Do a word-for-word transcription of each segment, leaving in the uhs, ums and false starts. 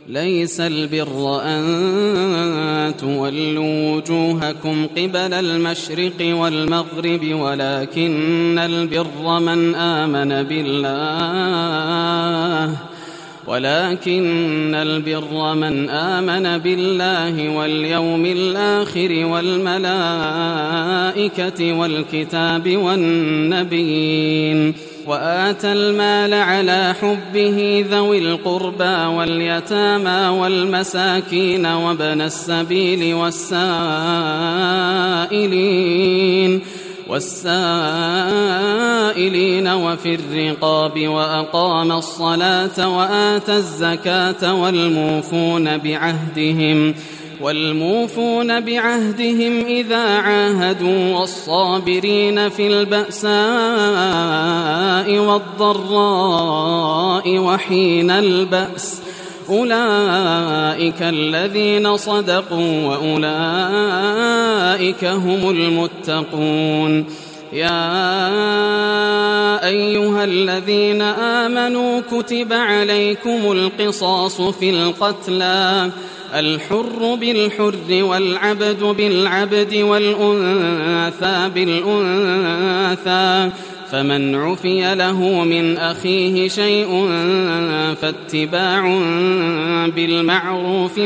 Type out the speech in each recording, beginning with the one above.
ليس البر أن تولوا وجوهكم قبل المشرق والمغرب ولكن البر من آمن بالله ولكن البر من آمن بالله واليوم الآخر والملائكة والكتاب والنبيين وآتى المال على حبه ذوي القربى واليتامى والمساكين وابن السبيل والسائلين والسائلين وفي الرقاب وأقام الصلاة وآتى الزكاة والموفون بعهدهم والموفون بعهدهم إذا عاهدوا والصابرين في البأساء والضراء وحين البأس أولئك الذين صدقوا وأولئك هم المتقون. يا أيها الذين آمنوا كتب عليكم القصاص في القتلى الحر بالحر والعبد بالعبد والأنثى بالأنثى فمن عفي له من أخيه شيء فاتباع بالمعروف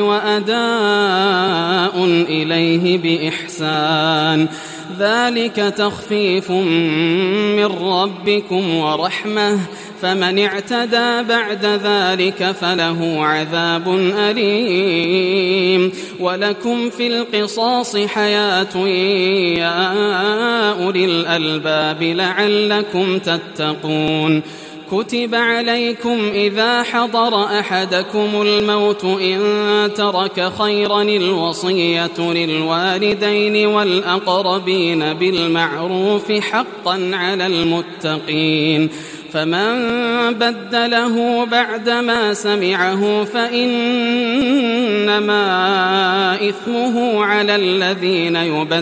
وأداء إليه بإحسان ذلك تخفيف من ربكم ورحمة فمن اعتدى بعد ذلك فله عذاب أليم ولكم في القصاص حياة يا أولي الألباب لعلكم تتقون. كتب عليكم إذا حضر أحدكم الموت إن ترك خيرا الوصية للوالدين والأقربين بالمعروف حقا على المتقين فمن بدله بعدما سمعه فإنما إثمه على الذين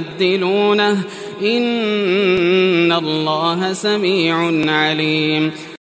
يبدلونه إن الله سميع عليم.